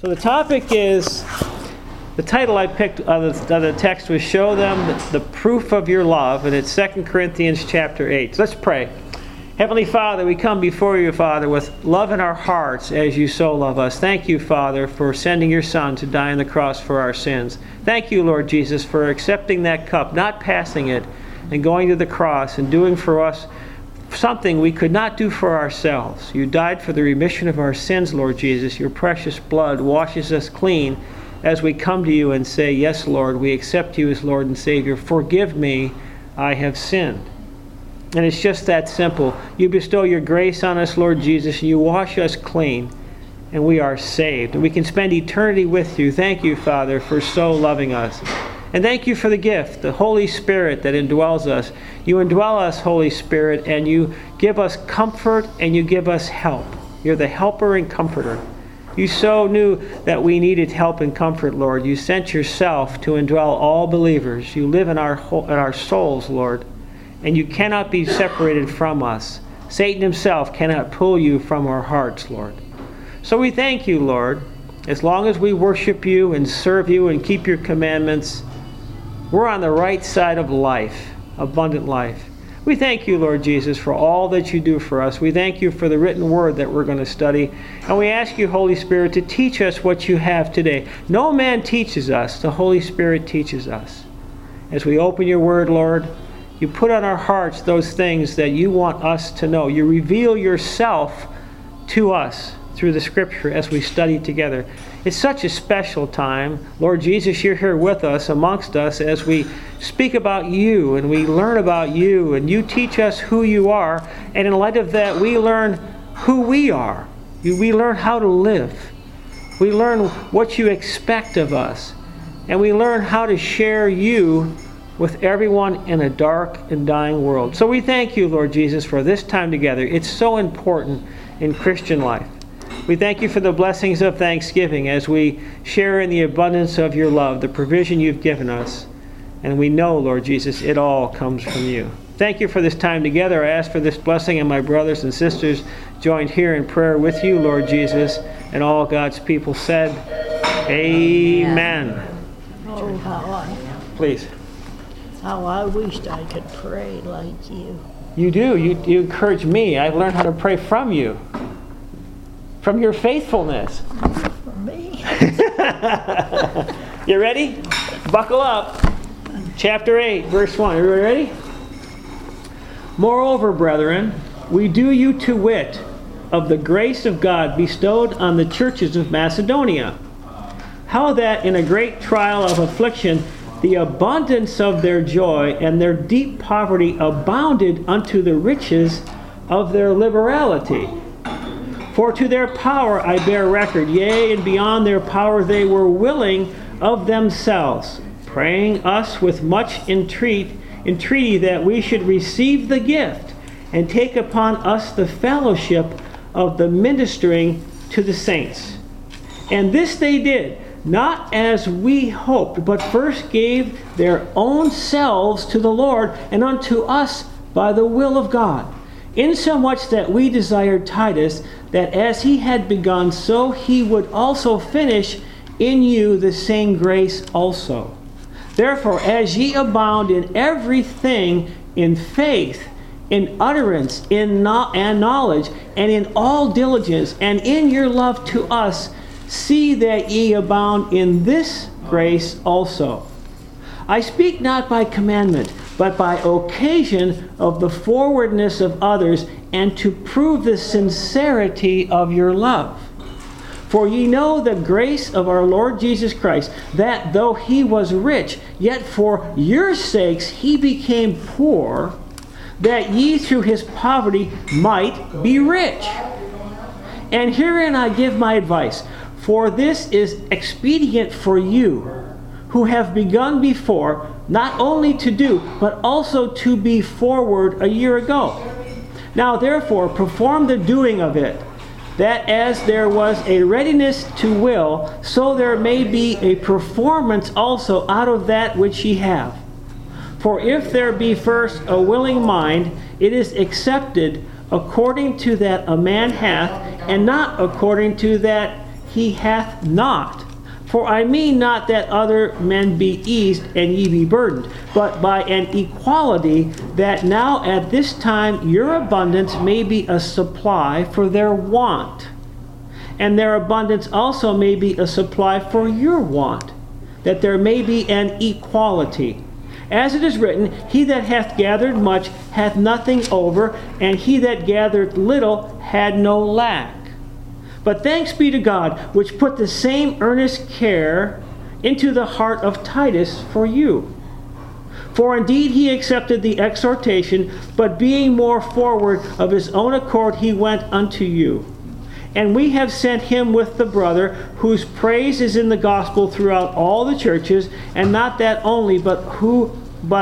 So the topic is, the title I picked of the text was Show Them the Proof of Your Love, and it's 2 Corinthians chapter 8. So let's pray. Heavenly Father, we come before you, Father, with love in our hearts as you so love us. Thank you, Father, for sending your Son to die on the cross for our sins. Thank you, Lord Jesus, for accepting that cup, not passing it, and going to the cross and doing for us something we could not do for ourselves. You died for the remission of our sins, Lord Jesus. Your precious blood washes us clean as we come to you and say, yes, Lord, we accept you as Lord and Savior. Forgive me, I have sinned. And it's just that simple. You bestow your grace on us, Lord Jesus, and you wash us clean, and we are saved. And we can spend eternity with you. Thank you, Father, for so loving us. And thank you for the gift, the Holy Spirit that indwells us. You indwell us, Holy Spirit, and you give us comfort and you give us help. You're the helper and comforter. You so knew that we needed help and comfort, Lord. You sent yourself to indwell all believers. You live in our souls, Lord, and you cannot be separated from us. Satan himself cannot pull you from our hearts, Lord. So we thank you, Lord. As long as we worship you and serve you and keep your commandments, we're on the right side of life, abundant life. We thank you, Lord Jesus, for all that you do for us. We thank you for the written word that we're going to study. And we ask you, Holy Spirit, to teach us what you have today. No man teaches us. The Holy Spirit teaches us. As we open your word, Lord, you put on our hearts those things that you want us to know. You reveal yourself to us through the scripture as we study together. It's such a special time. Lord Jesus, you're here with us, amongst us, as we speak about you and we learn about you and you teach us who you are. And in light of that, we learn who we are. We learn how to live. We learn what you expect of us. And we learn how to share you with everyone in a dark and dying world. So we thank you, Lord Jesus, for this time together. It's so important in Christian life. We thank you for the blessings of thanksgiving as we share in the abundance of your love, the provision you've given us. And we know, Lord Jesus, it all comes from you. Thank you for this time together. I ask for this blessing, and my brothers and sisters joined here in prayer with you, Lord Jesus, and all God's people said, Amen. Oh, Please. how I wished I could pray like you. You do. You encourage me. I've learned how to pray from you. From your faithfulness. For me. You ready? Buckle up. Chapter 8, verse 1. Everybody ready? Moreover, brethren, we do you to wit of the grace of God bestowed on the churches of Macedonia, how that in a great trial of affliction the abundance of their joy and their deep poverty abounded unto the riches of their liberality. For to their power I bear record, yea, and beyond their power they were willing of themselves, praying us with much entreaty that we should receive the gift, and take upon us the fellowship of the ministering to the saints. And this they did, not as we hoped, but first gave their own selves to the Lord, and unto us by the will of God. Insomuch that we desired Titus, that as he had begun, so he would also finish in you the same grace also. Therefore, as ye abound in everything, in faith, in utterance, and knowledge, and in all diligence, and in your love to us, see that ye abound in this grace also. I speak not by commandment, but by occasion of the forwardness of others, and to prove the sincerity of your love. For ye know the grace of our Lord Jesus Christ, that though he was rich, yet for your sakes he became poor, that ye through his poverty might be rich. And herein I give my advice, for this is expedient for you, who have begun before, not only to do, but also to be forward a year ago. Now therefore perform the doing of it, that as there was a readiness to will, so there may be a performance also out of that which ye have. For if there be first a willing mind, it is accepted according to that a man hath, and not according to that he hath not. For I mean not that other men be eased and ye be burdened, but by an equality, that now at this time your abundance may be a supply for their want, and their abundance also may be a supply for your want, that there may be an equality. As it is written, he that hath gathered much hath nothing over, and he that gathered little had no lack. But thanks be to God, which put the same earnest care into the heart of Titus for you. For indeed he accepted the exhortation, but being more forward of his own accord he went unto you. And we have sent him with the brother, whose praise is in the gospel throughout all the churches, and not that only, but who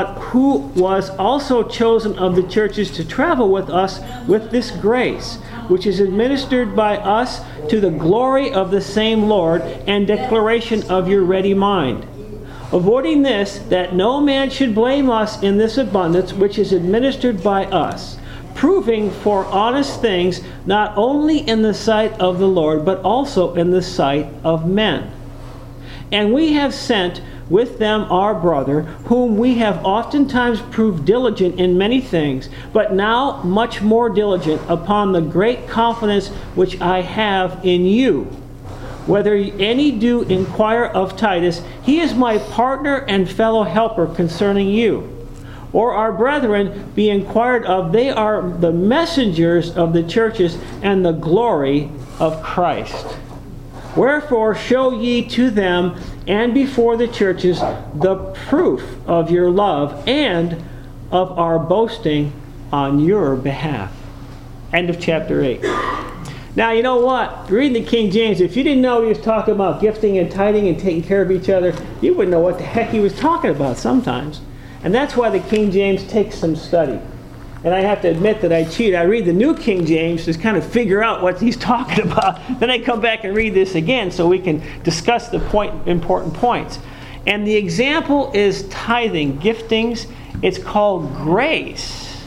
was also chosen of the churches to travel with us with this grace, which is administered by us to the glory of the same Lord and declaration of your ready mind. Avoiding this, that no man should blame us in this abundance which is administered by us, proving for honest things, not only in the sight of the Lord, but also in the sight of men. And we have sent with them our brother, whom we have oftentimes proved diligent in many things, but now much more diligent upon the great confidence which I have in you. Whether any do inquire of Titus, he is my partner and fellow helper concerning you. Or our brethren be inquired of, they are the messengers of the churches and the glory of Christ. Wherefore show ye to them and before the churches the proof of your love and of our boasting on your behalf. End of chapter 8. Now, you know what? Reading the King James, if you didn't know he was talking about gifting and tithing and taking care of each other, you wouldn't know what the heck he was talking about sometimes. And that's why the King James takes some study. And I have to admit that I cheat. I read the New King James to kind of figure out what he's talking about. Then I come back and read this again so we can discuss the important points. And the example is tithing, giftings. It's called grace.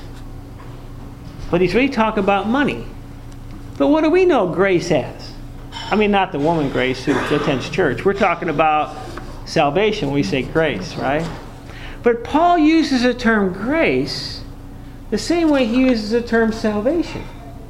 But he's really talking about money. But what do we know grace as? I mean, not the woman Grace who attends church. We're talking about salvation when we say grace, right? But Paul uses the term grace the same way he uses the term salvation.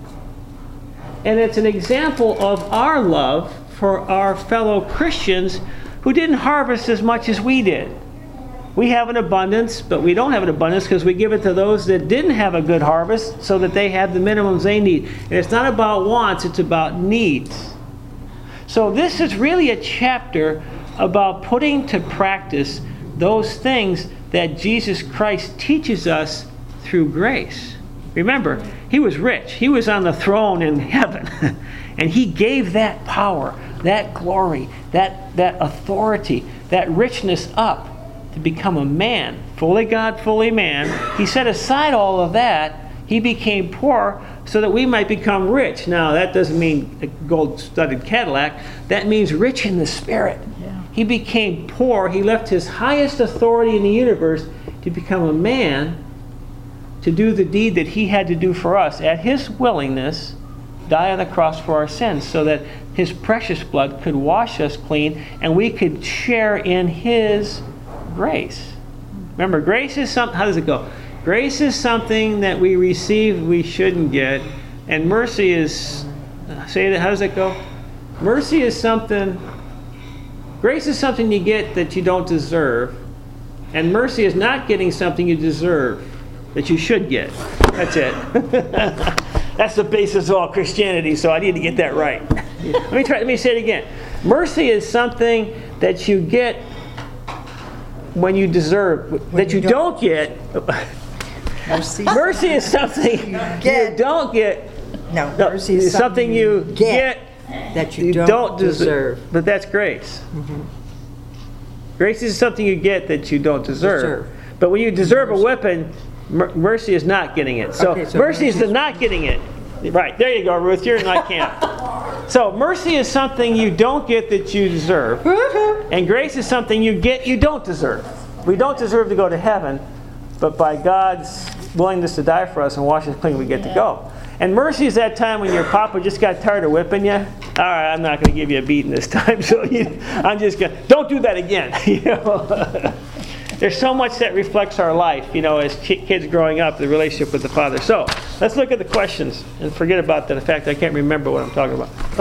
And it's an example of our love for our fellow Christians who didn't harvest as much as we did. We have an abundance, but we don't have an abundance because we give it to those that didn't have a good harvest so that they have the minimums they need. And it's not about wants, it's about needs. So this is really a chapter about putting to practice those things that Jesus Christ teaches us through grace. Remember, he was rich. He was on the throne in heaven. And he gave that power, that glory, that authority, that richness up to become a man, fully God, fully man. He set aside all of that. He became poor so that we might become rich. Now, that doesn't mean a gold-studded Cadillac. That means rich in the spirit. Yeah. He became poor. He left his highest authority in the universe to become a man, to do the deed that he had to do for us at his willingness, die on the cross for our sins, so that his precious blood could wash us clean and we could share in his grace. Remember, grace is something, how does it go? Grace is something that we receive we shouldn't get, and mercy is, say that, how does it go? Mercy is something, grace is something you get that you don't deserve, and mercy is not getting something you deserve, that you should get. That's it. That's the basis of all Christianity, so I need to get that right. Let me say it again. Mercy is something that you get when you deserve, that you don't get. Mercy is something you don't get. No, mercy is something you get that you don't deserve. But that's grace. Mm-hmm. Grace is something you get that you don't deserve. But when you deserve a whipping, mercy is not getting it. So mercy is the not getting it. Right, there you go, Ruth. You're in my camp. So mercy is something you don't get that you deserve. And grace is something you get you don't deserve. We don't deserve to go to heaven, but by God's willingness to die for us and wash us clean, we get to go. And mercy is that time when your papa just got tired of whipping you. All right, I'm not going to give you a beating this time, so I'm just going to, don't do that again. You know? There's so much that reflects our life, you know, as kids growing up, the relationship with the Father. So let's look at the questions and forget about the fact I can't remember what I'm talking about.